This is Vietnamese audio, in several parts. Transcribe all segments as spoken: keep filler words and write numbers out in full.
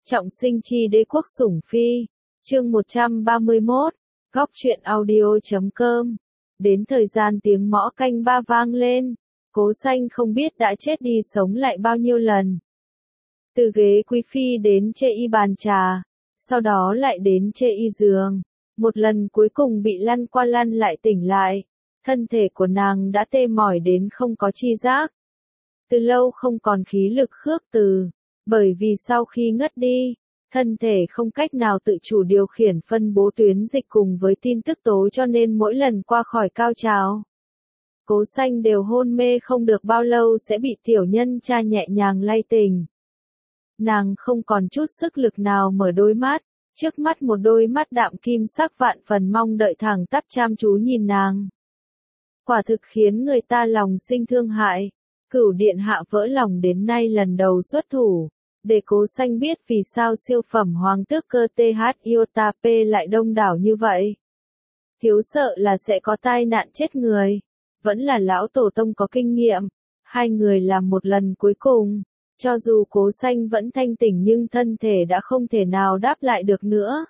Trọng sinh chi đế quốc sủng phi, chương một trăm ba mươi mốt, góc truyện audio chấm com. Đến thời gian tiếng mõ canh ba vang lên, Cố Xanh không biết đã chết đi sống lại bao nhiêu lần. Từ ghế quý phi đến chê y bàn trà, sau đó lại đến chê y giường, một lần cuối cùng bị lăn qua lăn lại tỉnh lại, thân thể của nàng đã tê mỏi đến không có chi giác. Từ lâu không còn khí lực khước từ, bởi vì sau khi ngất đi, thân thể không cách nào tự chủ điều khiển phân bố tuyến dịch cùng với tin tức tố cho nên mỗi lần qua khỏi cao trào, Cố Xanh đều hôn mê không được bao lâu sẽ bị tiểu nhân cha nhẹ nhàng lay tỉnh. Nàng không còn chút sức lực nào mở đôi mắt, trước mắt một đôi mắt đạm kim sắc vạn phần mong đợi thẳng tắp chăm chú nhìn nàng. Quả thực khiến người ta lòng sinh thương hại. Cửu điện hạ vỡ lòng đến nay lần đầu xuất thủ, để Cố Xanh biết vì sao siêu phẩm hoàng tước cơ tê hát Iota P lại đông đảo như vậy. Thiếu sợ là sẽ có tai nạn chết người, vẫn là lão tổ tông có kinh nghiệm, hai người làm một lần cuối cùng, cho dù Cố Xanh vẫn thanh tỉnh nhưng thân thể đã không thể nào đáp lại được nữa.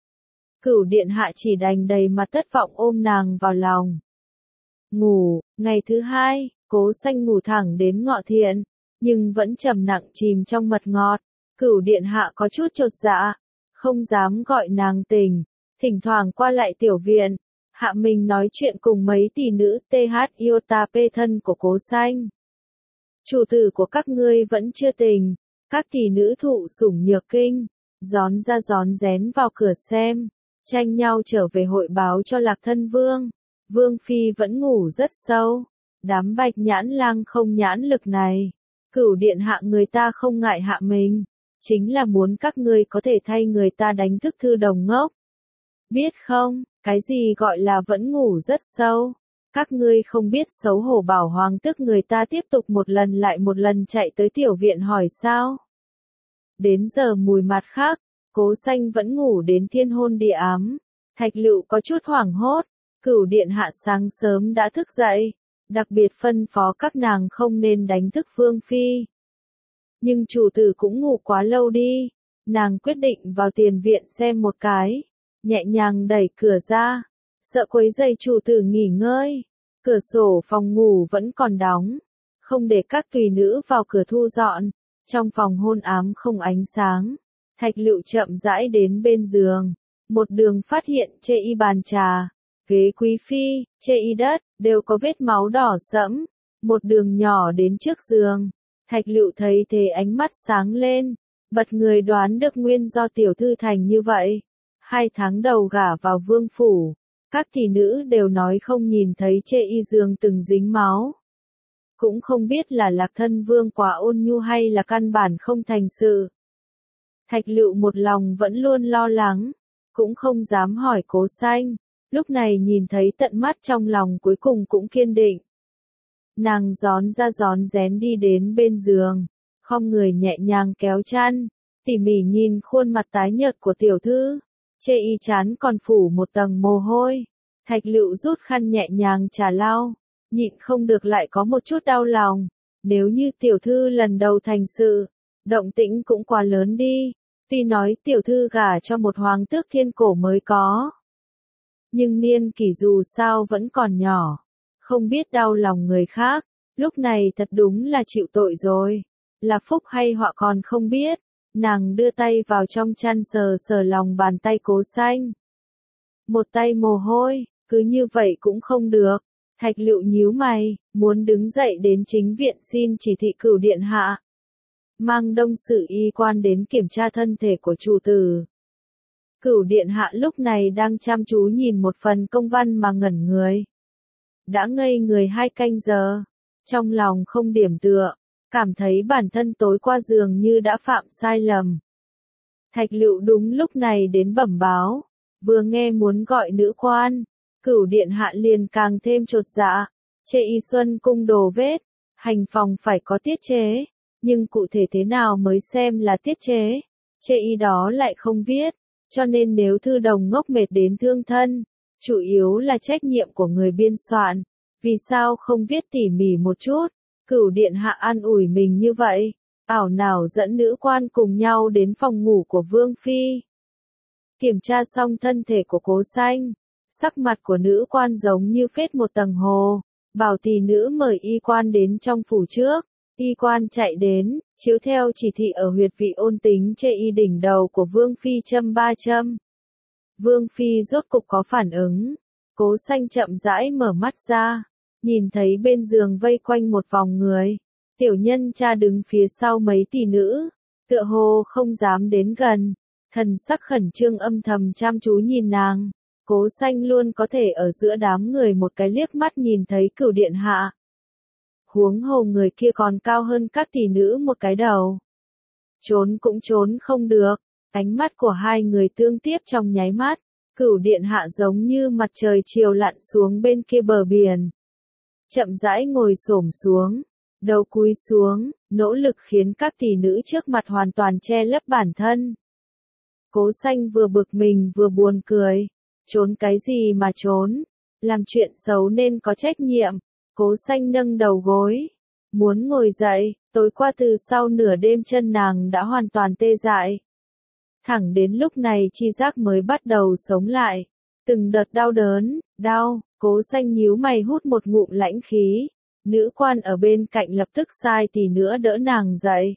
Cửu điện hạ chỉ đành đầy mặt thất vọng ôm nàng vào lòng. Ngủ, ngày thứ hai, Cố Xanh ngủ thẳng đến ngọ thiện, nhưng vẫn trầm nặng chìm trong mật ngọt. Cửu điện hạ có chút chột dạ, không dám gọi nàng tỉnh, thỉnh thoảng qua lại tiểu viện, hạ mình nói chuyện cùng mấy tỷ nữ tê hát Iota P thân của Cố Xanh. Chủ tử của các ngươi vẫn chưa tỉnh, các tỷ nữ thụ sủng nhược kinh, gión ra gión rén vào cửa xem, tranh nhau trở về hội báo cho Lạc Thân Vương. Vương Phi vẫn ngủ rất sâu. Đám bạch nhãn lang không nhãn lực này, cửu điện hạ người ta không ngại hạ mình, chính là muốn các ngươi có thể thay người ta đánh thức thư đồng ngốc. Biết không, cái gì gọi là vẫn ngủ rất sâu, các ngươi không biết xấu hổ bảo hoàng tức người ta tiếp tục một lần lại một lần chạy tới tiểu viện hỏi sao. Đến giờ mùi mặt khác, Cố Xanh vẫn ngủ đến thiên hôn địa ám, Thạch Lựu có chút hoảng hốt, cửu điện hạ sáng sớm đã thức dậy. Đặc biệt phân phó các nàng không nên đánh thức Vương Phi. Nhưng chủ tử cũng ngủ quá lâu đi, nàng quyết định vào tiền viện xem một cái, nhẹ nhàng đẩy cửa ra, sợ quấy rầy chủ tử nghỉ ngơi. Cửa sổ phòng ngủ vẫn còn đóng, không để các tùy nữ vào cửa thu dọn, trong phòng hôn ám không ánh sáng. Thạch Lựu chậm rãi đến bên giường, một đường phát hiện chê y bàn trà, ghế quý phi, chê y đất, đều có vết máu đỏ sẫm, một đường nhỏ đến trước giường. Thạch Lựu thấy thế ánh mắt sáng lên, bật người đoán được nguyên do tiểu thư thành như vậy. Hai tháng đầu gả vào vương phủ, các tỷ nữ đều nói không nhìn thấy chê y giường từng dính máu. Cũng không biết là Lạc Thân Vương quá ôn nhu hay là căn bản không thành sự. Thạch Lựu một lòng vẫn luôn lo lắng, cũng không dám hỏi Cố Xanh. Lúc này nhìn thấy tận mắt trong lòng cuối cùng cũng kiên định. Nàng gión ra gión rén đi đến bên giường, khom người nhẹ nhàng kéo chăn, tỉ mỉ nhìn khuôn mặt tái nhợt của tiểu thư, chê y chán còn phủ một tầng mồ hôi. Thạch Lựu rút khăn nhẹ nhàng trà lau, nhịn không được lại có một chút đau lòng. Nếu như tiểu thư lần đầu thành sự, động tĩnh cũng quá lớn đi, tuy nói tiểu thư gả cho một hoàng tước thiên cổ mới có. Nhưng niên kỷ dù sao vẫn còn nhỏ, không biết đau lòng người khác, lúc này thật đúng là chịu tội rồi, là phúc hay họa còn không biết. Nàng đưa tay vào trong chăn sờ sờ lòng bàn tay Cố Xanh. Một tay mồ hôi, cứ như vậy cũng không được. Thạch Lựu nhíu mày, muốn đứng dậy đến chính viện xin chỉ thị cửu điện hạ. Mang đông sự y quan đến kiểm tra thân thể của chủ tử. Cửu điện hạ lúc này đang chăm chú nhìn một phần công văn mà ngẩn người. Đã ngây người hai canh giờ, trong lòng không điểm tựa, cảm thấy bản thân tối qua dường như đã phạm sai lầm. Thạch Lựu đúng lúc này đến bẩm báo, vừa nghe muốn gọi nữ quan, cửu điện hạ liền càng thêm chột dạ. Chê y xuân cung đồ vết, hành phòng phải có tiết chế, nhưng cụ thể thế nào mới xem là tiết chế, chê y đó lại không viết. Cho nên nếu thư đồng ngốc mệt đến thương thân, chủ yếu là trách nhiệm của người biên soạn, vì sao không viết tỉ mỉ một chút. Cửu điện hạ an ủi mình như vậy, ảo nào dẫn nữ quan cùng nhau đến phòng ngủ của Vương Phi. Kiểm tra xong thân thể của Cố Xanh, sắc mặt của nữ quan giống như phết một tầng hồ, bảo tỷ nữ mời y quan đến trong phủ trước. Y quan chạy đến, chiếu theo chỉ thị ở huyệt vị ôn tính chê y đỉnh đầu của Vương Phi châm ba châm. Vương Phi rốt cục có phản ứng. Cố Xanh chậm rãi mở mắt ra, nhìn thấy bên giường vây quanh một vòng người. Tiểu nhân cha đứng phía sau mấy tỷ nữ, tựa hồ không dám đến gần, thần sắc khẩn trương âm thầm chăm chú nhìn nàng. Cố Xanh luôn có thể ở giữa đám người một cái liếc mắt nhìn thấy Cửu điện hạ. Huống hồ người kia còn cao hơn các tỷ nữ một cái đầu. Trốn cũng trốn không được, ánh mắt của hai người tương tiếp trong nháy mắt. Cửu điện hạ giống như mặt trời chiều lặn xuống bên kia bờ biển. Chậm rãi ngồi xổm xuống, đầu cúi xuống, nỗ lực khiến các tỷ nữ trước mặt hoàn toàn che lấp bản thân. Cố Xanh vừa bực mình vừa buồn cười. Trốn cái gì mà trốn? Làm chuyện xấu nên có trách nhiệm. Cố Xanh nâng đầu gối, muốn ngồi dậy, tối qua từ sau nửa đêm chân nàng đã hoàn toàn tê dại. Thẳng đến lúc này chi giác mới bắt đầu sống lại. Từng đợt đau đớn, đau, Cố Xanh nhíu mày hút một ngụm lãnh khí. Nữ quan ở bên cạnh lập tức sai tỷ nữa đỡ nàng dậy.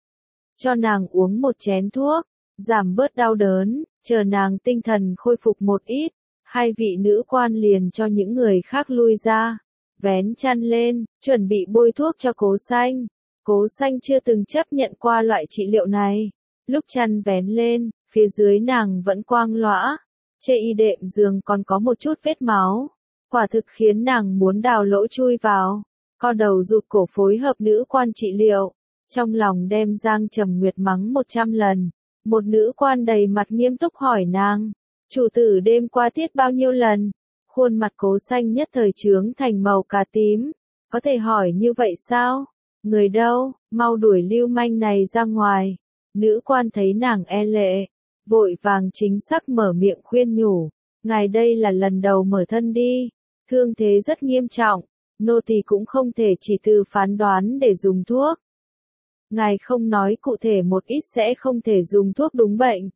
Cho nàng uống một chén thuốc, giảm bớt đau đớn, chờ nàng tinh thần khôi phục một ít. Hai vị nữ quan liền cho những người khác lui ra. Vén chăn lên, chuẩn bị bôi thuốc cho Cố Xanh. Cố Xanh chưa từng chấp nhận qua loại trị liệu này. Lúc chăn vén lên, phía dưới nàng vẫn quang lõa. Chê y đệm giường còn có một chút vết máu. Quả thực khiến nàng muốn đào lỗ chui vào. Co đầu rụt cổ phối hợp nữ quan trị liệu. Trong lòng đem Giang Trầm Nguyệt mắng một trăm lần. Một nữ quan đầy mặt nghiêm túc hỏi nàng. Chủ tử đêm qua tiết bao nhiêu lần? Khuôn mặt Cố Xanh nhất thời chướng thành màu cà tím. Có thể hỏi như vậy sao? Người đâu? Mau đuổi lưu manh này ra ngoài. Nữ quan thấy nàng e lệ, vội vàng chính xác mở miệng khuyên nhủ. Ngài đây là lần đầu mở thân đi. Thương thế rất nghiêm trọng. Nô tỳ cũng không thể chỉ từ phán đoán để dùng thuốc. Ngài không nói cụ thể một ít sẽ không thể dùng thuốc đúng bệnh.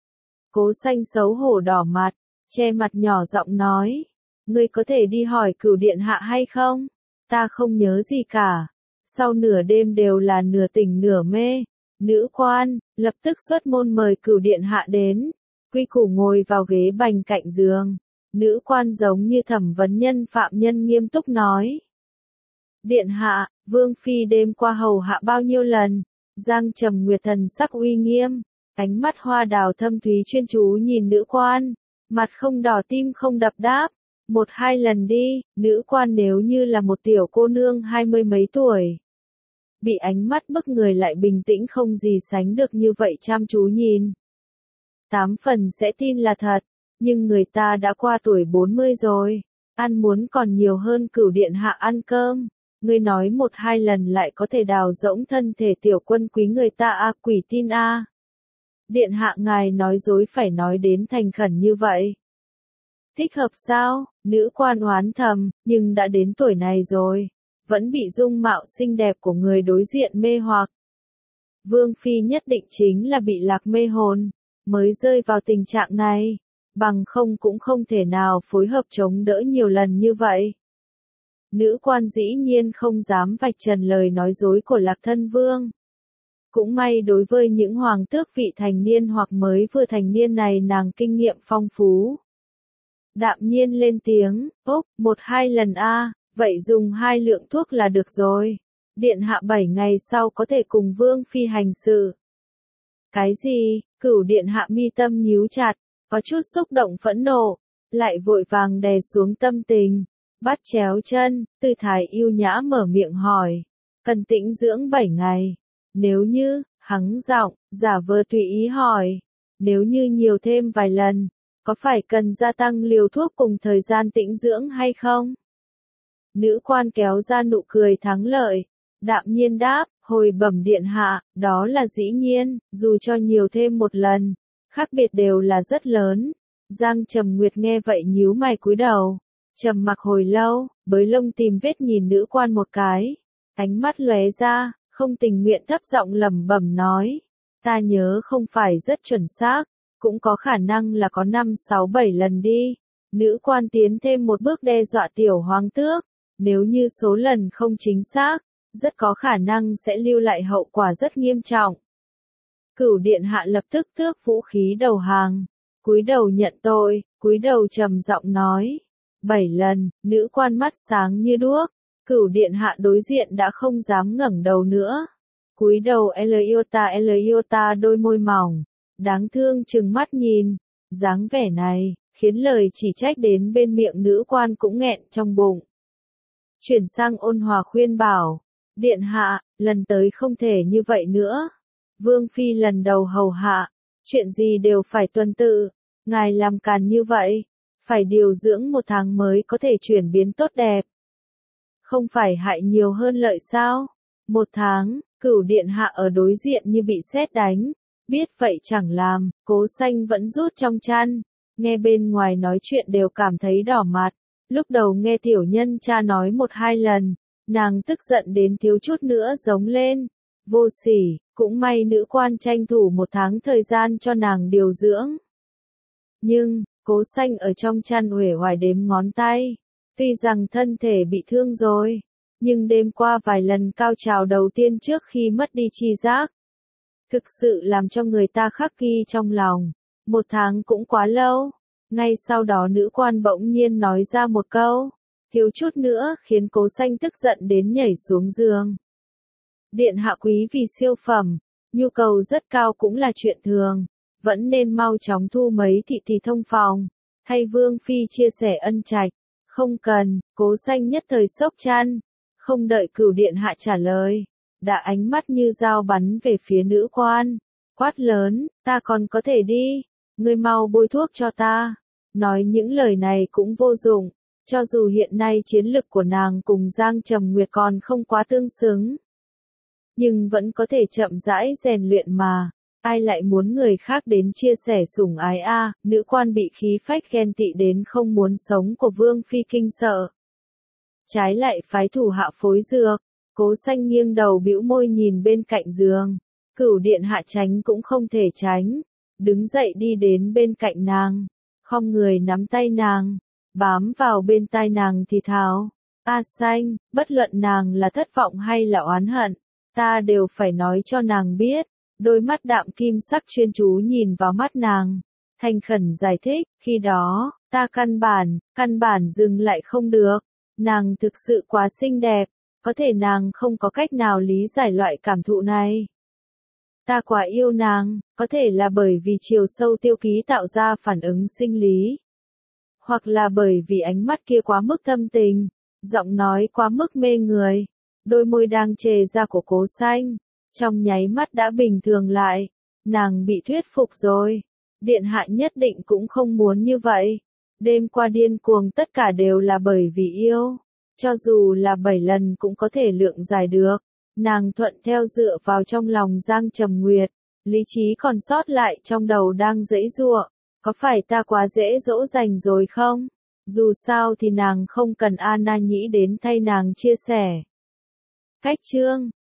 Cố Xanh xấu hổ đỏ mặt, che mặt nhỏ giọng nói. Ngươi có thể đi hỏi Cửu điện hạ hay không? Ta không nhớ gì cả. Sau nửa đêm đều là nửa tỉnh nửa mê. Nữ quan, lập tức xuất môn mời Cửu điện hạ đến. Quy củ ngồi vào ghế bành cạnh giường. Nữ quan giống như thẩm vấn nhân phạm nhân nghiêm túc nói. Điện hạ, Vương Phi đêm qua hầu hạ bao nhiêu lần? Giang Trầm Nguyệt thần sắc uy nghiêm. Ánh mắt hoa đào thâm thúy chuyên chú nhìn nữ quan. Mặt không đỏ tim không đập đáp. Một hai lần đi, nữ quan nếu như là một tiểu cô nương hai mươi mấy tuổi. Bị ánh mắt bức người lại bình tĩnh không gì sánh được như vậy chăm chú nhìn. Tám phần sẽ tin là thật, nhưng người ta đã qua tuổi bốn mươi rồi. Ăn muốn còn nhiều hơn Cửu điện hạ ăn cơm. Ngươi nói một hai lần lại có thể đào rỗng thân thể tiểu quân quý người ta a à, quỷ tin a à. Điện hạ ngài nói dối phải nói đến thành khẩn như vậy. Thích hợp sao? Nữ quan oán thầm, nhưng đã đến tuổi này rồi. Vẫn bị dung mạo xinh đẹp của người đối diện mê hoặc. Vương Phi nhất định chính là bị lạc mê hồn, mới rơi vào tình trạng này. Bằng không cũng không thể nào phối hợp chống đỡ nhiều lần như vậy. Nữ quan dĩ nhiên không dám vạch trần lời nói dối của Lạc Thân Vương. Cũng may đối với những hoàng tước vị thành niên hoặc mới vừa thành niên này nàng kinh nghiệm phong phú. Đạm nhiên lên tiếng, ốc, một hai lần a, vậy dùng hai lượng thuốc là được rồi. Điện hạ bảy ngày sau có thể cùng Vương Phi hành sự. Cái gì? Cửu điện hạ mi tâm nhíu chặt, có chút xúc động phẫn nộ, lại vội vàng đè xuống tâm tình. Bắt chéo chân, tư thái yêu nhã mở miệng hỏi. Cần tĩnh dưỡng bảy ngày. Nếu như, hắng giọng, giả vờ tùy ý hỏi. Nếu như nhiều thêm vài lần, có phải cần gia tăng liều thuốc cùng thời gian tĩnh dưỡng hay không? Nữ quan kéo ra nụ cười thắng lợi. Đạm nhiên đáp, hồi bẩm điện hạ, đó là dĩ nhiên, dù cho nhiều thêm một lần, khác biệt đều là rất lớn. Giang Trầm Nguyệt nghe vậy nhíu mày cúi đầu. Trầm mặc hồi lâu, bới lông tìm vết nhìn nữ quan một cái. Ánh mắt lóe ra, không tình nguyện thấp giọng lẩm bẩm nói. Ta nhớ không phải rất chuẩn xác, cũng có khả năng là có năm sáu bảy lần đi. Nữ quan tiến thêm một bước đe dọa tiểu hoàng tước, nếu như số lần không chính xác, rất có khả năng sẽ lưu lại hậu quả rất nghiêm trọng. Cửu điện hạ lập tức tước vũ khí đầu hàng, cúi đầu nhận tội, cúi đầu trầm giọng nói. Bảy lần, nữ quan mắt sáng như đuốc, cửu điện hạ đối diện đã không dám ngẩng đầu nữa. Cúi đầu Eliota Eliota đôi môi mỏng, đáng thương trừng mắt nhìn, dáng vẻ này, khiến lời chỉ trách đến bên miệng nữ quan cũng nghẹn trong bụng. Chuyển sang ôn hòa khuyên bảo, điện hạ, lần tới không thể như vậy nữa. Vương phi lần đầu hầu hạ, chuyện gì đều phải tuân tự, ngài làm càn như vậy, phải điều dưỡng một tháng mới có thể chuyển biến tốt đẹp. Không phải hại nhiều hơn lợi sao? Một tháng, cửu điện hạ ở đối diện như bị sét đánh, biết vậy chẳng làm, Cố Xanh vẫn rút trong chăn, nghe bên ngoài nói chuyện đều cảm thấy đỏ mặt. Lúc đầu nghe tiểu nhân cha nói một hai lần, nàng tức giận đến thiếu chút nữa giống lên. Vô sỉ, cũng may nữ quan tranh thủ một tháng thời gian cho nàng điều dưỡng. Nhưng, Cố Xanh ở trong chăn uể oải đếm ngón tay. Tuy rằng thân thể bị thương rồi, nhưng đêm qua vài lần cao trào đầu tiên trước khi mất đi tri giác, thực sự làm cho người ta khắc ghi trong lòng. Một tháng cũng quá lâu. Ngay sau đó nữ quan bỗng nhiên nói ra một câu, thiếu chút nữa khiến Cố Xanh tức giận đến nhảy xuống giường. Điện hạ quý vì siêu phẩm, nhu cầu rất cao cũng là chuyện thường, vẫn nên mau chóng thu mấy thị thị thông phòng, hay Vương phi chia sẻ ân trạch. Không cần, Cố Xanh nhất thời sốc chăn, không đợi cửu điện hạ trả lời, đã ánh mắt như dao bắn về phía nữ quan, quát lớn, ta còn có thể đi, ngươi mau bôi thuốc cho ta. Nói những lời này cũng vô dụng, cho dù hiện nay chiến lực của nàng cùng Giang Trầm Nguyệt còn không quá tương xứng, nhưng vẫn có thể chậm rãi rèn luyện mà. Ai lại muốn người khác đến chia sẻ sủng ái a? À, nữ quan bị khí phách ghen tị đến không muốn sống của Vương phi kinh sợ. Trái lại phái thủ hạ phối dược, Cố Xanh nghiêng đầu bĩu môi nhìn bên cạnh giường. Cửu điện hạ tránh cũng không thể tránh, đứng dậy đi đến bên cạnh nàng, khom người nắm tay nàng, bám vào bên tai nàng thì thào. A Xanh, bất luận nàng là thất vọng hay là oán hận, ta đều phải nói cho nàng biết. Đôi mắt đạm kim sắc chuyên chú nhìn vào mắt nàng, thành khẩn giải thích, khi đó, ta căn bản, căn bản dừng lại không được, nàng thực sự quá xinh đẹp, có thể nàng không có cách nào lý giải loại cảm thụ này. Ta quá yêu nàng, có thể là bởi vì chiều sâu tiêu ký tạo ra phản ứng sinh lý, hoặc là bởi vì ánh mắt kia quá mức thâm tình, giọng nói quá mức mê người, đôi môi đang chề ra của Cố Xanh. Trong nháy mắt đã bình thường lại, nàng bị thuyết phục rồi. Điện hạ nhất định cũng không muốn như vậy. Đêm qua điên cuồng tất cả đều là bởi vì yêu. Cho dù là bảy lần cũng có thể lượng giải được. Nàng thuận theo dựa vào trong lòng Giang Trầm Nguyệt. Lý trí còn sót lại trong đầu đang giãy giụa. Có phải ta quá dễ dỗ dành rồi không? Dù sao thì nàng không cần Anna Nhĩ đến thay nàng chia sẻ. Cách chương